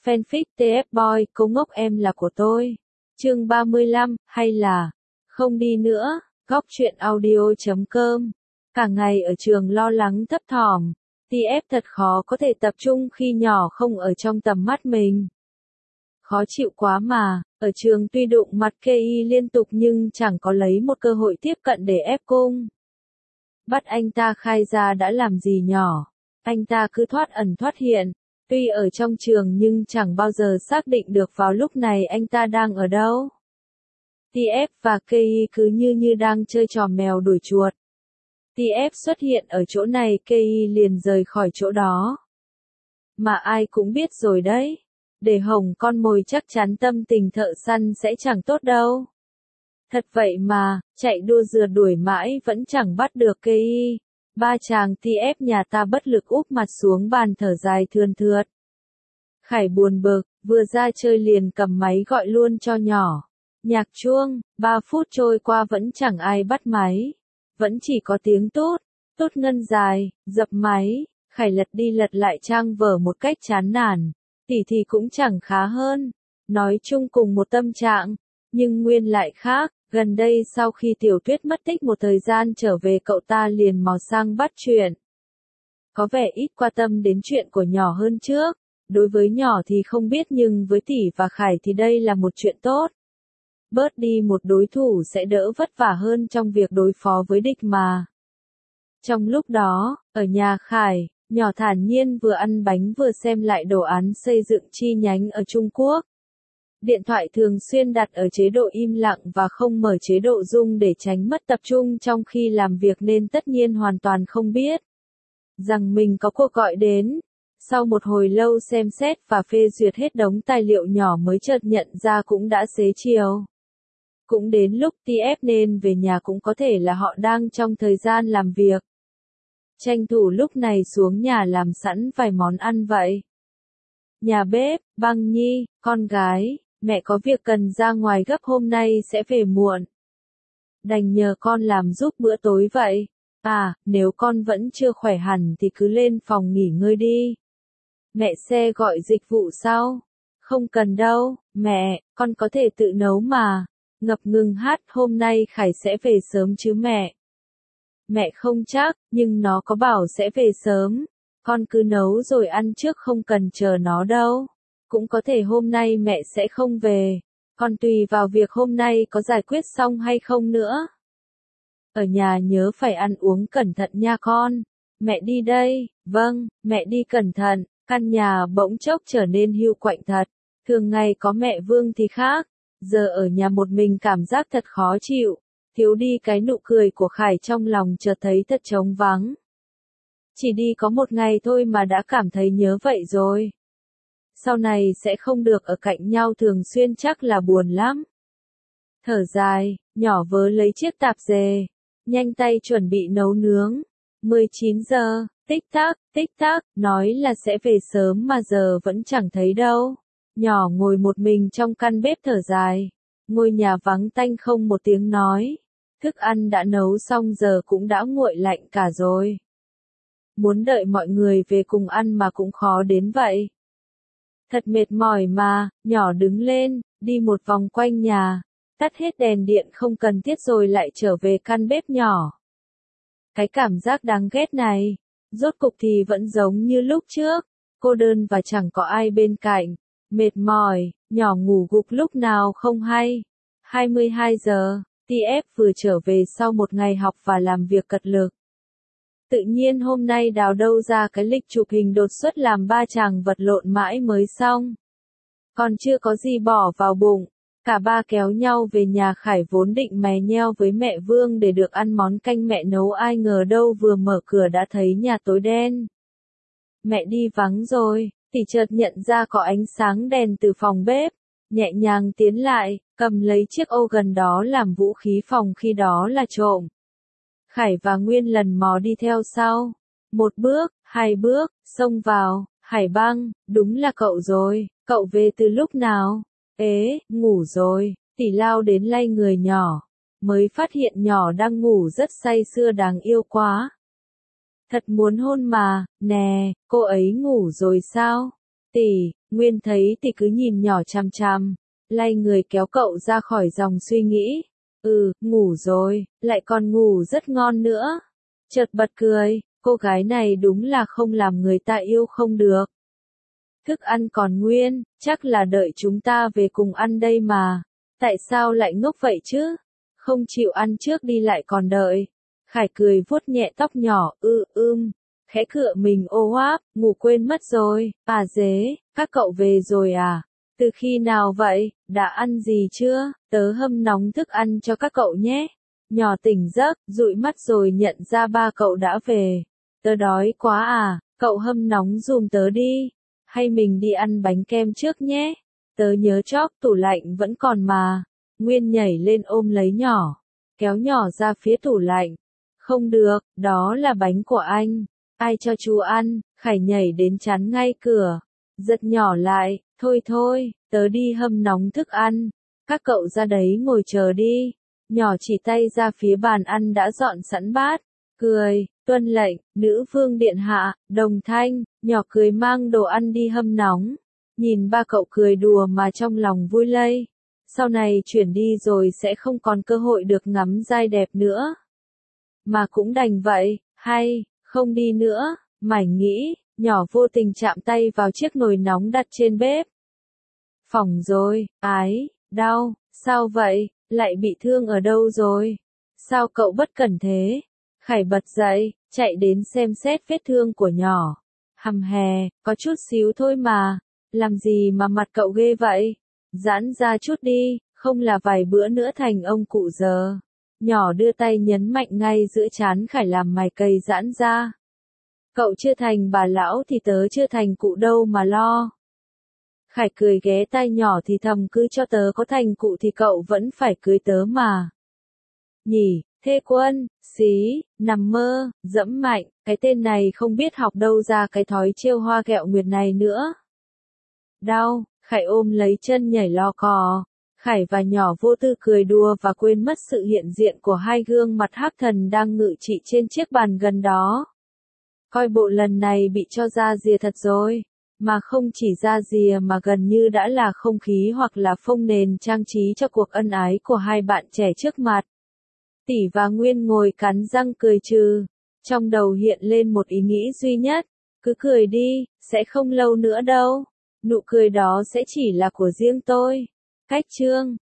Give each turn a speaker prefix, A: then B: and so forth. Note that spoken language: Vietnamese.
A: Fanfic TF Boy, cô ngốc em là của tôi. Chương 35, hay là không đi nữa. Góc truyện audio.com. Cả ngày ở trường lo lắng thấp thỏm. TF thật khó có thể tập trung khi nhỏ không ở trong tầm mắt mình. Khó chịu quá mà, ở trường tuy đụng mặt KI liên tục nhưng chẳng có lấy một cơ hội tiếp cận để ép cung. Bắt anh ta khai ra đã làm gì nhỏ. Anh ta cứ thoát ẩn thoát hiện. Tuy ở trong trường nhưng chẳng bao giờ xác định được vào lúc này anh ta đang ở đâu. TF và KI cứ như đang chơi trò mèo đuổi chuột. TF xuất hiện ở chỗ này, KI liền rời khỏi chỗ đó. Mà ai cũng biết rồi đấy. Để hỏng con mồi chắc chắn tâm tình thợ săn sẽ chẳng tốt đâu. Thật vậy mà, chạy đua rượt đuổi mãi vẫn chẳng bắt được KI. Ba chàng TF nhà ta bất lực úp mặt xuống bàn thở dài thườn thượt. Khải buồn bực, vừa ra chơi liền cầm máy gọi luôn cho nhỏ. Nhạc chuông, 3 phút trôi qua vẫn chẳng ai bắt máy. Vẫn chỉ có tiếng tút, tút ngân dài, dập máy. Khải lật đi lật lại trang vở một cách chán nản. Tỉ thì cũng chẳng khá hơn. Nói chung cùng một tâm trạng, nhưng nguyên lại khác. Gần đây sau khi Tiểu Tuyết mất tích một thời gian trở về, cậu ta liền mò sang bắt chuyện. Có vẻ ít quan tâm đến chuyện của nhỏ hơn trước. Đối với nhỏ thì không biết nhưng với Tỷ và Khải thì đây là một chuyện tốt. Bớt đi một đối thủ sẽ đỡ vất vả hơn trong việc đối phó với địch mà. Trong lúc đó, ở nhà Khải, nhỏ thản nhiên vừa ăn bánh vừa xem lại đồ án xây dựng chi nhánh ở Trung Quốc. Điện thoại thường xuyên đặt ở chế độ im lặng và không mở chế độ rung để tránh mất tập trung trong khi làm việc nên tất nhiên hoàn toàn không biết rằng mình có cuộc gọi đến. Sau một hồi lâu xem xét và phê duyệt hết đống tài liệu, nhỏ mới chợt nhận ra cũng đã xế chiều. Cũng đến lúc TF nên về nhà, cũng có thể là họ đang trong thời gian làm việc. Tranh thủ lúc này xuống nhà làm sẵn vài món ăn vậy. Nhà bếp, Băng Nhi, con gái, mẹ có việc cần ra ngoài gấp, hôm nay sẽ về muộn. Đành nhờ con làm giúp bữa tối vậy. À, nếu con vẫn chưa khỏe hẳn thì cứ lên phòng nghỉ ngơi đi. Mẹ sẽ gọi dịch vụ sau. Không cần đâu, mẹ, con có thể tự nấu mà. Ngập ngừng hát, hôm nay Khải sẽ về sớm chứ mẹ? Mẹ không chắc, nhưng nó có bảo sẽ về sớm. Con cứ nấu rồi ăn trước, không cần chờ nó đâu. Cũng có thể hôm nay mẹ sẽ không về. Con tùy vào việc hôm nay có giải quyết xong hay không nữa. Ở nhà nhớ phải ăn uống cẩn thận nha con. Mẹ đi đây. Vâng, mẹ đi cẩn thận. Căn nhà bỗng chốc trở nên hiu quạnh thật. Thường ngày có mẹ Vương thì khác. Giờ ở nhà một mình cảm giác thật khó chịu. Thiếu đi cái nụ cười của Khải, trong lòng chợt thấy thật trống vắng. Chỉ đi có một ngày thôi mà đã cảm thấy nhớ vậy rồi. Sau này sẽ không được ở cạnh nhau thường xuyên, chắc là buồn lắm. Thở dài, nhỏ vớ lấy chiếc tạp dề. Nhanh tay chuẩn bị nấu nướng. 19 giờ, tích tắc, nói là sẽ về sớm mà giờ vẫn chẳng thấy đâu. Nhỏ ngồi một mình trong căn bếp thở dài. Ngôi nhà vắng tanh không một tiếng nói. Thức ăn đã nấu xong giờ cũng đã nguội lạnh cả rồi. Muốn đợi mọi người về cùng ăn mà cũng khó đến vậy. Thật mệt mỏi mà, nhỏ đứng lên, đi một vòng quanh nhà. Tắt hết đèn điện không cần thiết rồi lại trở về căn bếp nhỏ. Cái cảm giác đáng ghét này, rốt cục thì vẫn giống như lúc trước. Cô đơn và chẳng có ai bên cạnh. Mệt mỏi, nhỏ ngủ gục lúc nào không hay. 22 giờ, TF vừa trở về sau một ngày học và làm việc cật lực. Tự nhiên hôm nay đào đâu ra cái lịch chụp hình đột xuất làm ba chàng vật lộn mãi mới xong. Còn chưa có gì bỏ vào bụng, cả ba kéo nhau về nhà Khải, vốn định mè nheo với mẹ Vương để được ăn món canh mẹ nấu, ai ngờ đâu vừa mở cửa đã thấy nhà tối đen. Mẹ đi vắng rồi. Tỷ chợt nhận ra có ánh sáng đèn từ phòng bếp, nhẹ nhàng tiến lại, cầm lấy chiếc ô gần đó làm vũ khí phòng khi đó là trộm. Khải và Nguyên lần mò đi theo sau. 1 bước, 2 bước, xông vào. Hải Băng, đúng là cậu rồi, cậu về từ lúc nào? Ế, ngủ rồi. Tỷ lao đến lay người nhỏ, mới phát hiện nhỏ đang ngủ rất say sưa, đáng yêu quá. Thật muốn hôn mà, nè, cô ấy ngủ rồi sao? Tỷ, Nguyên thấy thì cứ nhìn nhỏ chằm chằm, lay người kéo cậu ra khỏi dòng suy nghĩ. Ngủ rồi, lại còn ngủ rất ngon nữa. Chợt bật cười, cô gái này đúng là không làm người ta yêu không được. Thức ăn còn nguyên, chắc là đợi chúng ta về cùng ăn đây mà. Tại sao lại ngốc vậy chứ? Không chịu ăn trước đi lại còn đợi. Khải cười vuốt nhẹ tóc nhỏ, khẽ cựa mình ô oáp, ngủ quên mất rồi. À dế, các cậu về rồi à? Từ khi nào vậy, đã ăn gì chưa? Tớ hâm nóng thức ăn cho các cậu nhé. Nhỏ tỉnh giấc, dụi mắt rồi nhận ra ba cậu đã về. Tớ đói quá à, cậu hâm nóng giùm tớ đi. Hay mình đi ăn bánh kem trước nhé. Tớ nhớ chóp tủ lạnh vẫn còn mà. Nguyên nhảy lên ôm lấy nhỏ, kéo nhỏ ra phía tủ lạnh. Không được, đó là bánh của anh. Ai cho chú ăn? Khải nhảy đến chắn ngay cửa. Giật nhỏ lại, thôi, tớ đi hâm nóng thức ăn. Các cậu ra đấy ngồi chờ đi. Nhỏ chỉ tay ra phía bàn ăn đã dọn sẵn bát. Cười, tuân lệnh, nữ vương điện hạ, đồng thanh, nhỏ cười mang đồ ăn đi hâm nóng. Nhìn ba cậu cười đùa mà trong lòng vui lây. Sau này chuyển đi rồi sẽ không còn cơ hội được ngắm giai đẹp nữa. Mà cũng đành vậy, hay, không đi nữa, mải nghĩ, nhỏ vô tình chạm tay vào chiếc nồi nóng đặt trên bếp. Phỏng rồi, ái, đau, sao vậy, lại bị thương ở đâu rồi? Sao cậu bất cẩn thế? Khải bật dậy, chạy đến xem xét vết thương của nhỏ. Hầm hè, có chút xíu thôi mà, làm gì mà mặt cậu ghê vậy? Giãn ra chút đi, không là vài bữa nữa thành ông cụ giờ. Nhỏ đưa tay nhấn mạnh ngay giữa trán Khải làm mày cay giãn ra. Cậu chưa thành bà lão thì tớ chưa thành cụ đâu mà lo. Khải cười ghé tai nhỏ thì thầm cứ cho tớ có thành cụ thì cậu vẫn phải cưới tớ mà. Nhỉ, Thê Quân, xí, nằm mơ, dẫm mạnh, cái tên này không biết học đâu ra cái thói trêu hoa ghẹo nguyệt này nữa. Đau, Khải ôm lấy chân nhảy lo cò. Khải và nhỏ vô tư cười đùa và quên mất sự hiện diện của hai gương mặt hắc thần đang ngự trị trên chiếc bàn gần đó. Coi bộ lần này bị cho ra rìa thật rồi. Mà không chỉ ra rìa mà gần như đã là không khí hoặc là phông nền trang trí cho cuộc ân ái của hai bạn trẻ trước mặt. Tỷ và Nguyên ngồi cắn răng cười trừ. Trong đầu hiện lên một ý nghĩ duy nhất. Cứ cười đi, sẽ không lâu nữa đâu. Nụ cười đó sẽ chỉ là của riêng tôi. Cách chương